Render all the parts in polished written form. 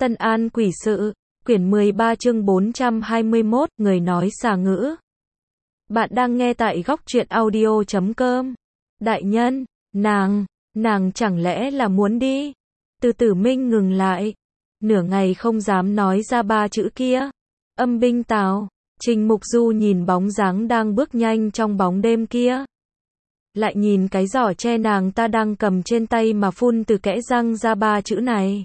Tân An Quỷ Sự, quyển 13 chương 421, người nói xà ngữ. Bạn đang nghe tại góc truyện audio.com. Đại nhân, nàng chẳng lẽ là muốn đi? Từ Tử Minh ngừng lại, nửa ngày không dám nói ra ba chữ kia. Âm binh tào, Trình Mục Du nhìn bóng dáng đang bước nhanh trong bóng đêm kia. Lại nhìn cái giỏ tre nàng ta đang cầm trên tay mà phun từ kẽ răng ra ba chữ này.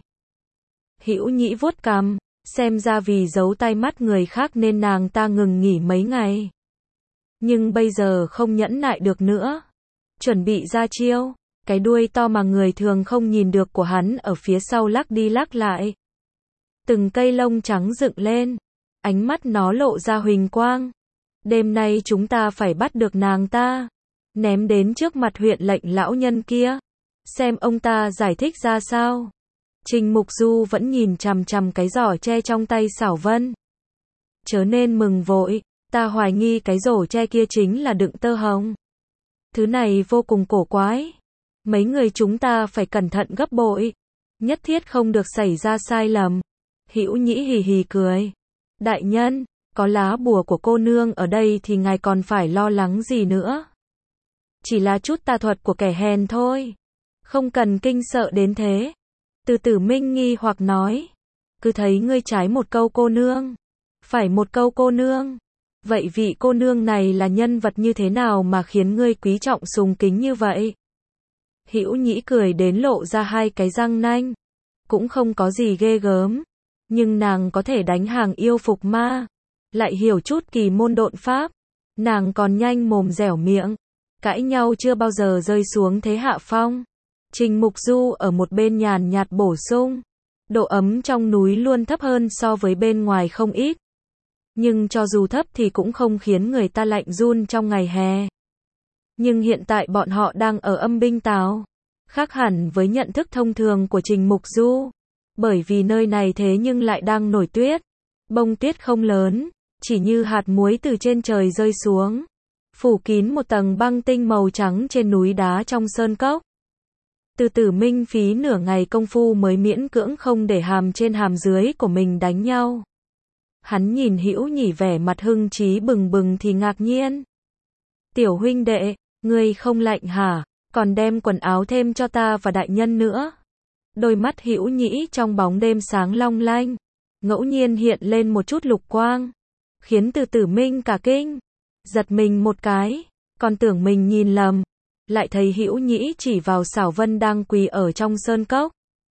Hữu Nhĩ vuốt cằm, xem ra vì giấu tay mắt người khác nên nàng ta ngừng nghỉ mấy ngày. Nhưng bây giờ không nhẫn nại được nữa. Chuẩn bị ra chiêu, cái đuôi to mà người thường không nhìn được của hắn ở phía sau lắc đi lắc lại. Từng cây lông trắng dựng lên, ánh mắt nó lộ ra huỳnh quang. Đêm nay chúng ta phải bắt được nàng ta, ném đến trước mặt huyện lệnh lão nhân kia, xem ông ta giải thích ra sao. Trình Mục Du vẫn nhìn chằm chằm cái giỏ tre trong tay Xảo Vân. Chớ nên mừng vội, ta hoài nghi cái rổ tre kia chính là đựng tơ hồng. Thứ này vô cùng cổ quái. Mấy người chúng ta phải cẩn thận gấp bội, nhất thiết không được xảy ra sai lầm. Hữu Nhĩ hì hì cười. Đại nhân, có lá bùa của cô nương ở đây thì ngài còn phải lo lắng gì nữa. Chỉ là chút tà thuật của kẻ hèn thôi, không cần kinh sợ đến thế. Từ Tử Minh nghi hoặc nói, cứ thấy ngươi trái một câu cô nương, phải một câu cô nương. Vậy vị cô nương này là nhân vật như thế nào mà khiến ngươi quý trọng sùng kính như vậy? Hữu Nhĩ cười đến lộ ra hai cái răng nanh. Cũng không có gì ghê gớm, nhưng nàng có thể đánh hàng yêu phục ma, lại hiểu chút kỳ môn độn pháp. Nàng còn nhanh mồm dẻo miệng, cãi nhau chưa bao giờ rơi xuống thế hạ phong. Trình Mục Du ở một bên nhàn nhạt bổ sung, độ ấm trong núi luôn thấp hơn so với bên ngoài không ít. Nhưng cho dù thấp thì cũng không khiến người ta lạnh run trong ngày hè. Nhưng hiện tại bọn họ đang ở Âm Binh Tào, khác hẳn với nhận thức thông thường của Trình Mục Du. Bởi vì nơi này thế nhưng lại đang nổi tuyết. Bông tuyết không lớn, chỉ như hạt muối từ trên trời rơi xuống, phủ kín một tầng băng tinh màu trắng trên núi đá trong sơn cốc. Từ Tử Minh phí nửa ngày công phu mới miễn cưỡng không để hàm trên hàm dưới của mình đánh nhau. Hắn nhìn Hữu Nhĩ vẻ mặt hưng trí bừng bừng thì ngạc nhiên. Tiểu huynh đệ, ngươi không lạnh hả? Còn đem quần áo thêm cho ta và đại nhân nữa. Đôi mắt Hữu Nhĩ trong bóng đêm sáng long lanh, ngẫu nhiên hiện lên một chút lục quang, khiến Từ Tử Minh cả kinh, giật mình một cái, còn tưởng mình nhìn lầm, lại thấy Hữu Nhĩ chỉ vào Xảo Vân đang quỳ ở trong sơn cốc.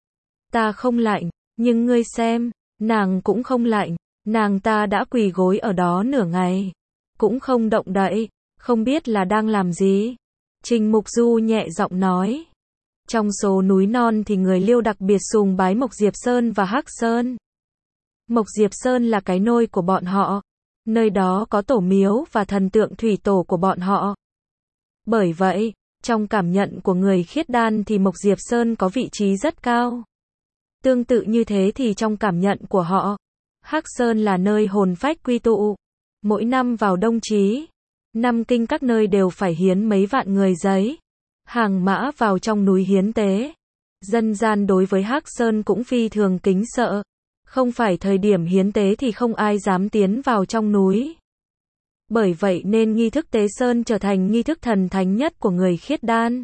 Ta không lạnh, nhưng ngươi xem, nàng cũng không lạnh, nàng ta đã quỳ gối ở đó nửa ngày, cũng không động đậy, không biết là đang làm gì. Trình Mục Du nhẹ giọng nói. Trong số núi non thì người Liêu đặc biệt sùng bái Mộc Diệp Sơn và Hắc Sơn. Mộc Diệp Sơn là cái nôi của bọn họ, nơi đó có tổ miếu và thần tượng thủy tổ của bọn họ. Bởi vậy, trong cảm nhận của người khiết đan thì Mộc Diệp Sơn có vị trí rất cao. Tương tự như thế thì trong cảm nhận của họ, Hắc Sơn là nơi hồn phách quy tụ. Mỗi năm vào đông chí, năm kinh các nơi đều phải hiến mấy vạn người giấy, hàng mã vào trong núi hiến tế. Dân gian đối với Hắc Sơn cũng phi thường kính sợ. Không phải thời điểm hiến tế thì không ai dám tiến vào trong núi. Bởi vậy nên nghi thức tế sơn trở thành nghi thức thần thánh nhất của người khiết đan.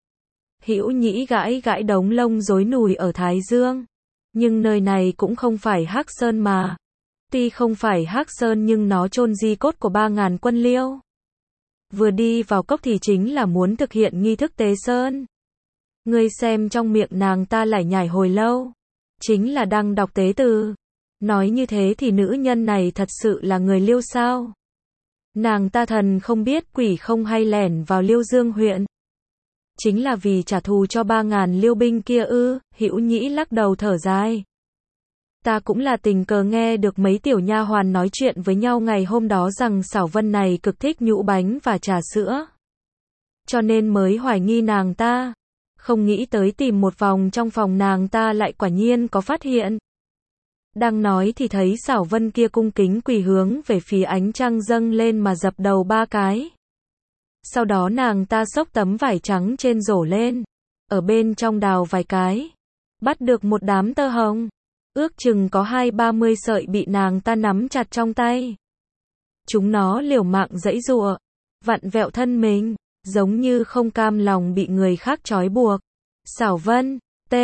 Hữu Nhĩ gãi gãi đống lông rối nùi ở Thái Dương. Nhưng nơi này cũng không phải Hắc Sơn mà. Tuy không phải Hắc Sơn nhưng nó chôn di cốt của 3.000 quân Liêu. Vừa đi vào cốc thì chính là muốn thực hiện nghi thức tế sơn. Ngươi xem trong miệng nàng ta lải nhải hồi lâu, chính là đang đọc tế từ. Nói như thế thì nữ nhân này thật sự là người Liêu sao? Nàng ta thần không biết quỷ không hay lẻn vào Liêu Dương huyện, chính là vì trả thù cho 3.000 Liêu binh kia ư? Hữu Nhĩ lắc đầu thở dài. Ta cũng là tình cờ nghe được mấy tiểu nha hoàn nói chuyện với nhau ngày hôm đó rằng Xảo Vân này cực thích nhũ bánh và trà sữa, cho nên mới hoài nghi nàng ta. Không nghĩ tới tìm một vòng trong phòng nàng ta lại quả nhiên có phát hiện. Đang nói thì thấy Xảo Vân kia cung kính quỳ hướng về phía ánh trăng dâng lên mà dập đầu 3 cái. Sau đó nàng ta xốc tấm vải trắng trên rổ lên, ở bên trong đào vài cái, bắt được một đám tơ hồng. ước chừng có 20-30 sợi bị nàng ta nắm chặt trong tay. Chúng nó liều mạng giãy giụa, vặn vẹo thân mình, giống như không cam lòng bị người khác trói buộc. Xảo Vân,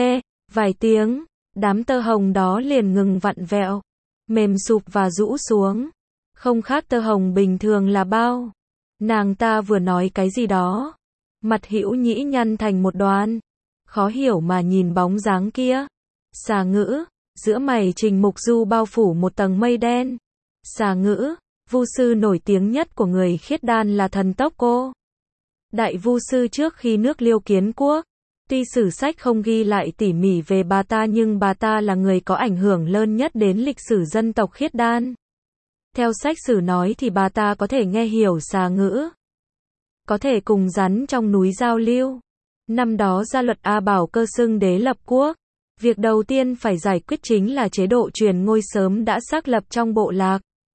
vài tiếng, đám tơ hồng đó liền ngừng vặn vẹo, mềm sụp và rũ xuống. Không khác tơ hồng bình thường là bao. Nàng ta vừa nói cái gì đó, mặt Hữu Nhĩ nhăn thành một đoàn, khó hiểu mà nhìn bóng dáng kia. Xà Ngữ, giữa mày Trình Mục Du bao phủ một tầng mây đen. Xà Ngữ, vu sư nổi tiếng nhất của người Khiết Đan là Thần Tốc Cô. Đại vu sư trước khi nước Liêu kiến quốc. Tuy sử sách không ghi lại tỉ mỉ về bà ta nhưng bà ta là người có ảnh hưởng lớn nhất đến lịch sử dân tộc Khiết Đan. Theo sách sử nói thì bà ta có thể nghe hiểu xà ngữ, có thể cùng rắn trong núi giao lưu. Năm đó gia luật A Bảo Cơ xưng đế lập quốc. Việc đầu tiên phải giải quyết chính là chế độ truyền ngôi sớm đã xác lập trong bộ lạc.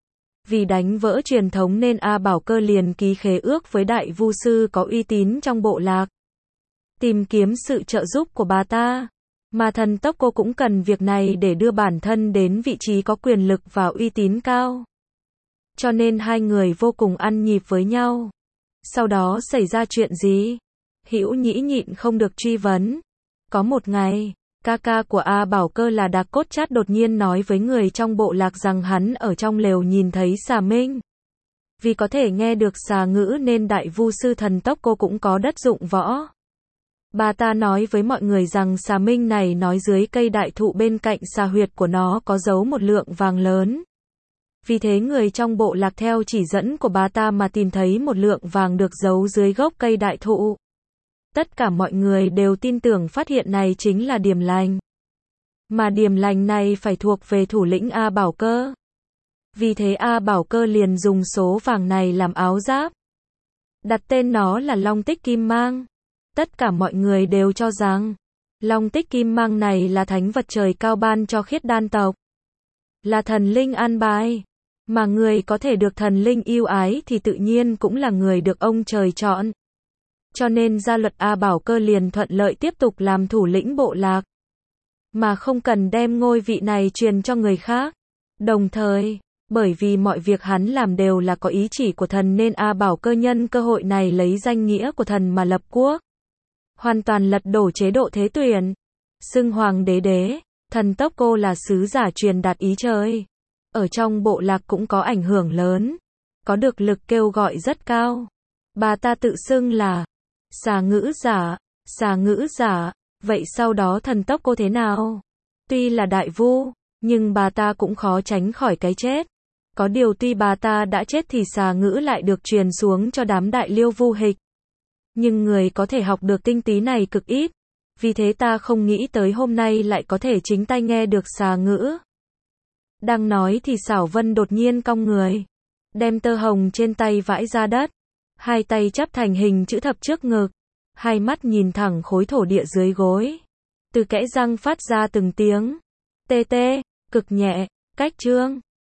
Vì đánh vỡ truyền thống nên A Bảo Cơ liền ký khế ước với đại vu sư có uy tín trong bộ lạc, tìm kiếm sự trợ giúp của bà ta. Mà Thần Tốc Cô cũng cần việc này để đưa bản thân đến vị trí có quyền lực và uy tín cao. Cho nên hai người vô cùng ăn nhịp với nhau. Sau đó xảy ra chuyện gì? Hữu Nhĩ nhịn không được truy vấn. Có một ngày, ca ca của A Bảo Cơ là Đạc Cốt Chát đột nhiên nói với người trong bộ lạc rằng hắn ở trong lều nhìn thấy xà minh. Vì có thể nghe được xà ngữ nên đại vu sư Thần Tốc Cô cũng có đất dụng võ. Bà ta nói với mọi người rằng xà minh này nói dưới cây đại thụ bên cạnh xà huyệt của nó có giấu một lượng vàng lớn. Vì thế người trong bộ lạc theo chỉ dẫn của bà ta mà tìm thấy một lượng vàng được giấu dưới gốc cây đại thụ. Tất cả mọi người đều tin tưởng phát hiện này chính là điểm lành. Mà điểm lành này phải thuộc về thủ lĩnh A Bảo Cơ. Vì thế A Bảo Cơ liền dùng số vàng này làm áo giáp, đặt tên nó là Long Tích Kim Mang. Tất cả mọi người đều cho rằng Long Tích Kim Mang này là thánh vật trời cao ban cho Khiết Đan tộc, là thần linh an bài, mà người có thể được thần linh yêu ái thì tự nhiên cũng là người được ông trời chọn. Cho nên gia luật A Bảo Cơ liền thuận lợi tiếp tục làm thủ lĩnh bộ lạc, mà không cần đem ngôi vị này truyền cho người khác. Đồng thời, bởi vì mọi việc hắn làm đều là có ý chỉ của thần nên A Bảo Cơ nhân cơ hội này lấy danh nghĩa của thần mà lập quốc, hoàn toàn lật đổ chế độ thế tuyển, xưng hoàng đế. Thần Tốc Cô là sứ giả truyền đạt ý trời, ở trong bộ lạc cũng có ảnh hưởng lớn, có được lực kêu gọi rất cao. Bà ta tự xưng là xà ngữ giả. Vậy sau đó Thần Tốc Cô thế nào? Tuy là đại vu, nhưng bà ta cũng khó tránh khỏi cái chết. Có điều tuy bà ta đã chết thì xà ngữ lại được truyền xuống cho đám đại liêu vu hịch. Nhưng người có thể học được tinh tí này cực ít. Vì thế ta không nghĩ tới hôm nay lại có thể chính tay nghe được xà ngữ. Đang nói thì Xảo Vân đột nhiên cong người, đem tơ hồng trên tay vãi ra đất, hai tay chắp thành hình chữ thập trước ngực, hai mắt nhìn thẳng khối thổ địa dưới gối. Từ kẽ răng phát ra từng tiếng tê tê, cực nhẹ, cách trương.